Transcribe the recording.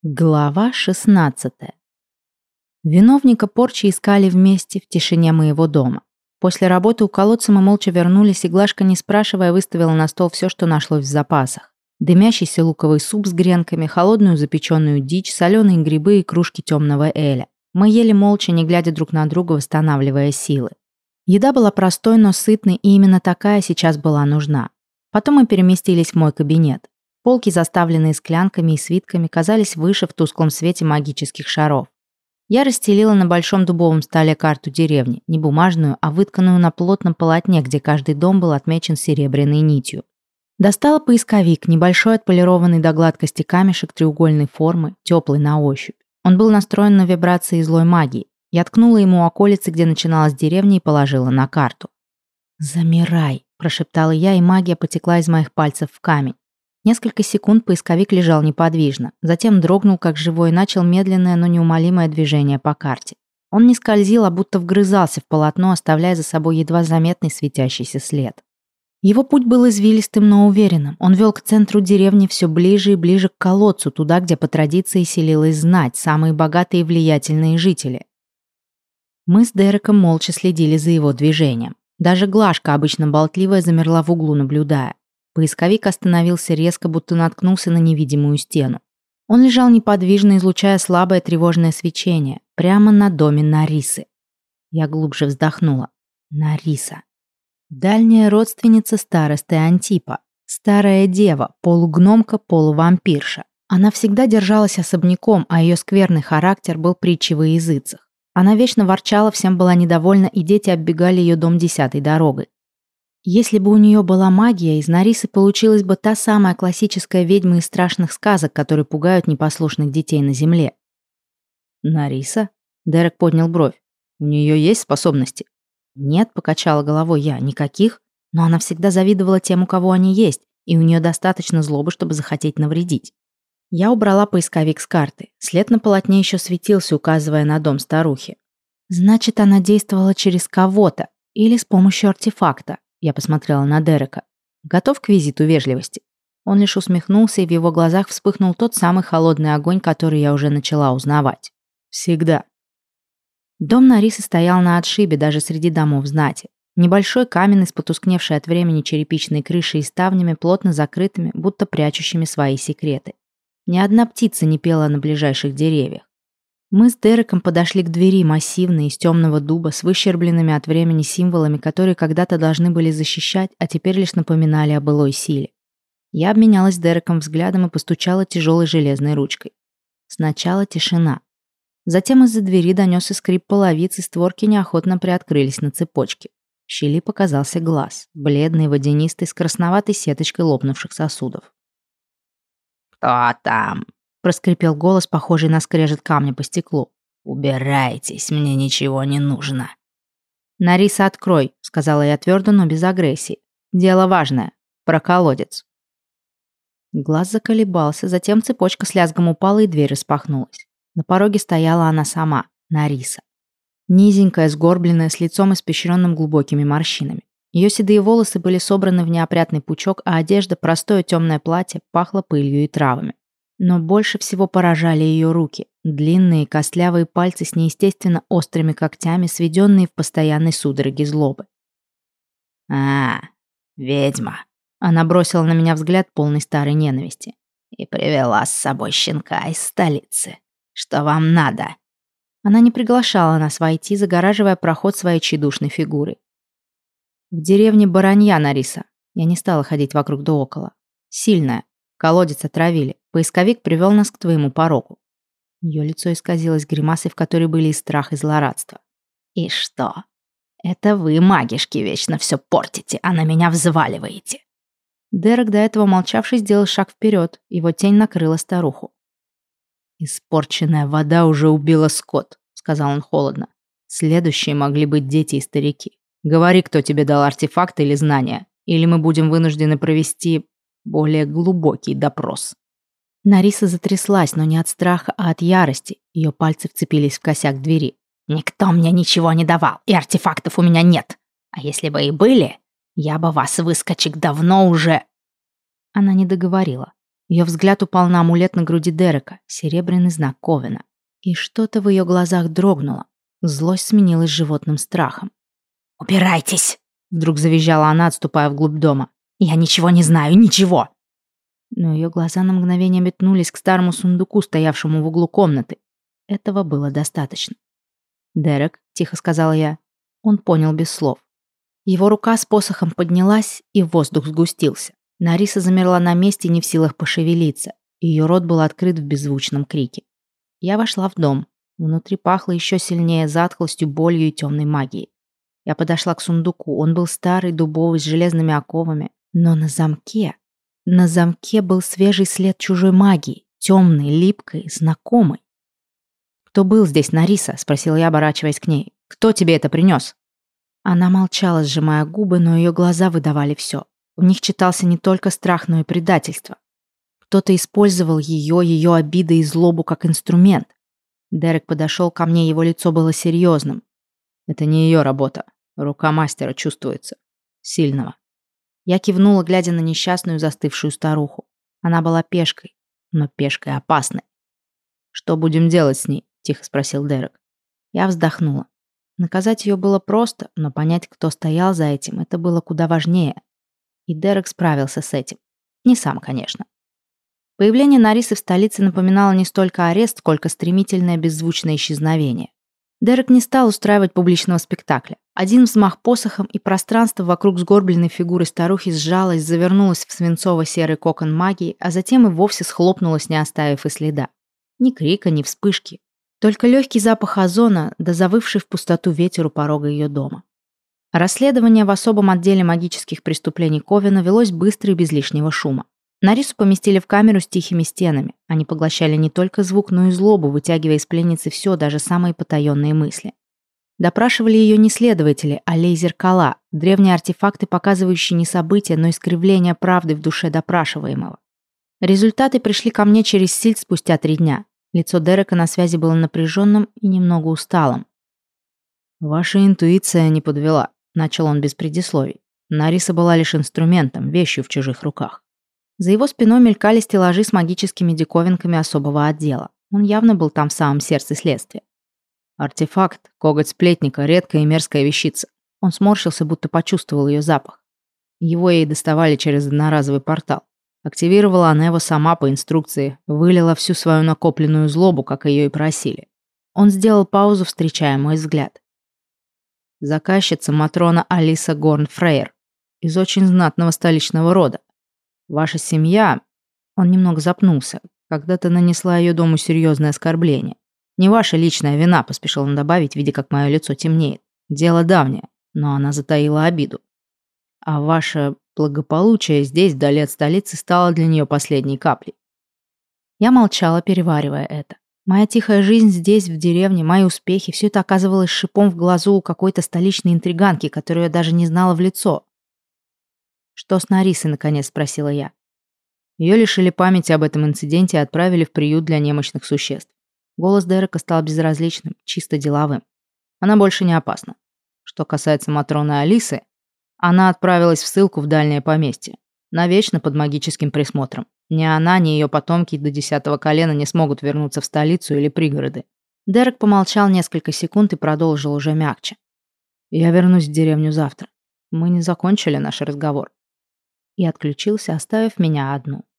Глава 16. Виновника порчи искали вместе в тишине моего дома. После работы у колодца мы молча вернулись, и Глашка, не спрашивая, выставила на стол все, что нашлось в запасах. Дымящийся луковый суп с гренками, холодную запеченную дичь, соленые грибы и кружки темного эля. Мы ели молча, не глядя друг на друга, восстанавливая силы. Еда была простой, но сытной, и именно такая сейчас была нужна. Потом мы переместились в мой кабинет. Полки, заставленные склянками и свитками, казались выше в тусклом свете магических шаров. Я расстелила на большом дубовом столе карту деревни, не бумажную, а вытканную на плотном полотне, где каждый дом был отмечен серебряной нитью. Достала поисковик, небольшой отполированный до гладкости камешек треугольной формы, теплый на ощупь. Он был настроен на вибрации злой магии. Я ткнула ему околицы, где начиналась деревня, и положила на карту. «Замирай», – прошептала я, и магия потекла из моих пальцев в камень. Несколько секунд поисковик лежал неподвижно, затем дрогнул как живой и начал медленное, но неумолимое движение по карте. Он не скользил, а будто вгрызался в полотно, оставляя за собой едва заметный светящийся след. Его путь был извилистым, но уверенным. Он вел к центру деревни все ближе и ближе к колодцу, туда, где по традиции селилась знать, самые богатые и влиятельные жители. Мы с Дереком молча следили за его движением. Даже Глашка, обычно болтливая, замерла в углу, наблюдая. Поисковик остановился резко, будто наткнулся на невидимую стену. Он лежал неподвижно, излучая слабое тревожное свечение, прямо над доме Нарисы. Я глубже вздохнула. Нариса. Дальняя родственница старосты Антипа. Старая дева, полугномка, полувампирша. Она всегда держалась особняком, а ее скверный характер был притчей во языцах. Она вечно ворчала, всем была недовольна, и дети оббегали ее дом 10-й дорогой. Если бы у нее была магия, из Нарисы получилась бы та самая классическая ведьма из страшных сказок, которые пугают непослушных детей на земле. «Нариса?» – Дерек поднял бровь. «У нее есть способности?» «Нет», – покачала головой я, – «никаких. Но она всегда завидовала тем, у кого они есть, и у нее достаточно злобы, чтобы захотеть навредить». Я убрала поисковик с карты. След на полотне еще светился, указывая на дом старухи. «Значит, она действовала через кого-то или с помощью артефакта». Я посмотрела на Дерека. «Готов к визиту вежливости?» Он лишь усмехнулся, и в его глазах вспыхнул тот самый холодный огонь, который я уже начала узнавать. «Всегда». Дом Нарисы стоял на отшибе, даже среди домов знати. Небольшой каменный, с потускневшей от времени черепичной крышей и ставнями, плотно закрытыми, будто прячущими свои секреты. Ни одна птица не пела на ближайших деревьях. Мы с Дереком подошли к двери, массивной, из темного дуба, с выщербленными от времени символами, которые когда-то должны были защищать, а теперь лишь напоминали о былой силе. Я обменялась с Дереком взглядом и постучала тяжелой железной ручкой. Сначала тишина. Затем из-за двери донесся скрип половиц, и створки неохотно приоткрылись на цепочке. В щели показался глаз, бледный, водянистый, с красноватой сеточкой лопнувших сосудов. «Кто там?» — проскрипел голос, похожий на скрежет камня по стеклу. «Убирайтесь, мне ничего не нужно». «Нариса, открой», — сказала я твердо, но без агрессии. «Дело важное. Про колодец». Глаз заколебался, затем цепочка с лязгом упала, и дверь распахнулась. На пороге стояла она сама, Нариса. Низенькая, сгорбленная, с лицом испещренным глубокими морщинами. Ее седые волосы были собраны в неопрятный пучок, а одежда, простое темное платье, пахло пылью и травами. Но больше всего поражали ее руки. Длинные, костлявые пальцы с неестественно острыми когтями, сведенные в постоянной судороге злобы. «А, ведьма!» Она бросила на меня взгляд полный старой ненависти. «И привела с собой щенка из столицы. Что вам надо?» Она не приглашала нас войти, загораживая проход своей тщедушной фигурой. «В деревне Баранья, Нариса». Я не стала ходить вокруг да около. «Сильная. Колодец отравили. Поисковик привел нас к твоему порогу». Ее лицо исказилось гримасой, в которой были и страх, и злорадство. «И что? Это вы, магишки, вечно все портите, а на меня взваливаете». Дерек, до этого молчавший, сделал шаг вперед. Его тень накрыла старуху. «Испорченная вода уже убила скот», — сказал он холодно. «Следующие могли быть дети и старики. Говори, кто тебе дал артефакт или знания, или мы будем вынуждены провести более глубокий допрос». Нариса затряслась, но не от страха, а от ярости. Ее пальцы вцепились в косяк двери. «Никто мне ничего не давал, и артефактов у меня нет. А если бы и были, я бы вас, выскочек, давно уже...» Она не договорила. Ее взгляд упал на амулет на груди Дерека, серебряный знак Ковена. И что-то в ее глазах дрогнуло. Злость сменилась животным страхом. «Убирайтесь!» — вдруг завизжала она, отступая вглубь дома. «Я ничего не знаю, ничего!» Но ее глаза на мгновение метнулись к старому сундуку, стоявшему в углу комнаты. Этого было достаточно. «Дерек», — тихо сказала я. Он понял без слов. Его рука с посохом поднялась, и воздух сгустился. Нариса замерла на месте, не в силах пошевелиться. Ее рот был открыт в беззвучном крике. Я вошла в дом. Внутри пахло еще сильнее затхлостью, болью и темной магией. Я подошла к сундуку. Он был старый, дубовый, с железными оковами. Но на замке был свежий след чужой магии. Темной, липкой, знакомой. «Кто был здесь, Нариса?» — спросила я, оборачиваясь к ней. «Кто тебе это принес?» Она молчала, сжимая губы, но ее глаза выдавали все. В них читался не только страх, но и предательство. Кто-то использовал ее обиды и злобу как инструмент. Дерек подошел ко мне, его лицо было серьезным. «Это не ее работа. Рука мастера чувствуется. Сильного». Я кивнула, глядя на несчастную застывшую старуху. Она была пешкой, но пешкой опасной. «Что будем делать с ней?» — тихо спросил Дерек. Я вздохнула. Наказать ее было просто, но понять, кто стоял за этим, это было куда важнее. И Дерек справился с этим. Не сам, конечно. Появление Нарисы в столице напоминало не столько арест, сколько стремительное беззвучное исчезновение. Дерек не стал устраивать публичного спектакля. Один взмах посохом, и пространство вокруг сгорбленной фигуры старухи сжалось, завернулось в свинцово-серый кокон магии, а затем и вовсе схлопнулось, не оставив и следа. Ни крика, ни вспышки. Только легкий запах озона, да завывший в пустоту ветер у порога ее дома. Расследование в особом отделе магических преступлений Ковена велось быстро и без лишнего шума. Нарису поместили в камеру с тихими стенами. Они поглощали не только звук, но и злобу, вытягивая из пленницы все, даже самые потаенные мысли. Допрашивали ее не следователи, а лей-зеркала, древние артефакты, показывающие не события, но искривление правды в душе допрашиваемого. Результаты пришли ко мне через Сильд спустя 3 дня. Лицо Дерека на связи было напряженным и немного усталым. «Ваша интуиция не подвела», — начал он без предисловий. «Нариса была лишь инструментом, вещью в чужих руках». За его спиной мелькали стеллажи с магическими диковинками особого отдела. Он явно был там в самом сердце следствия. «Артефакт, коготь сплетника, редкая и мерзкая вещица». Он сморщился, будто почувствовал ее запах. Его ей доставали через одноразовый портал. Активировала она его сама по инструкции, вылила всю свою накопленную злобу, как ее и просили. Он сделал паузу, встречая мой взгляд. Заказчица Матрона Алиса Горн-Фрейер, из очень знатного столичного рода. Ваша семья...» Он немного запнулся. «Когда-то нанесла ее дому серьезное оскорбление. Не ваша личная вина», — поспешил он добавить, видя, как мое лицо темнеет. «Дело давнее, но она затаила обиду. А ваше благополучие здесь, вдали от столицы, стало для нее последней каплей». Я молчала, переваривая это. Моя тихая жизнь здесь, в деревне, мои успехи — все это оказывалось шипом в глазу у какой-то столичной интриганки, которую я даже не знала в лицо. «Что с Нарисой?» — наконец спросила я. Ее лишили памяти об этом инциденте и отправили в приют для немощных существ. Голос Дерека стал безразличным, чисто деловым. Она больше не опасна. Что касается Матроны Алисы, она отправилась в ссылку в дальнее поместье, навечно под магическим присмотром. Ни она, ни ее потомки до 10-го колена не смогут вернуться в столицу или пригороды. Дерек помолчал несколько секунд и продолжил уже мягче. «Я вернусь в деревню завтра. Мы не закончили наш разговор». И отключился, оставив меня одну.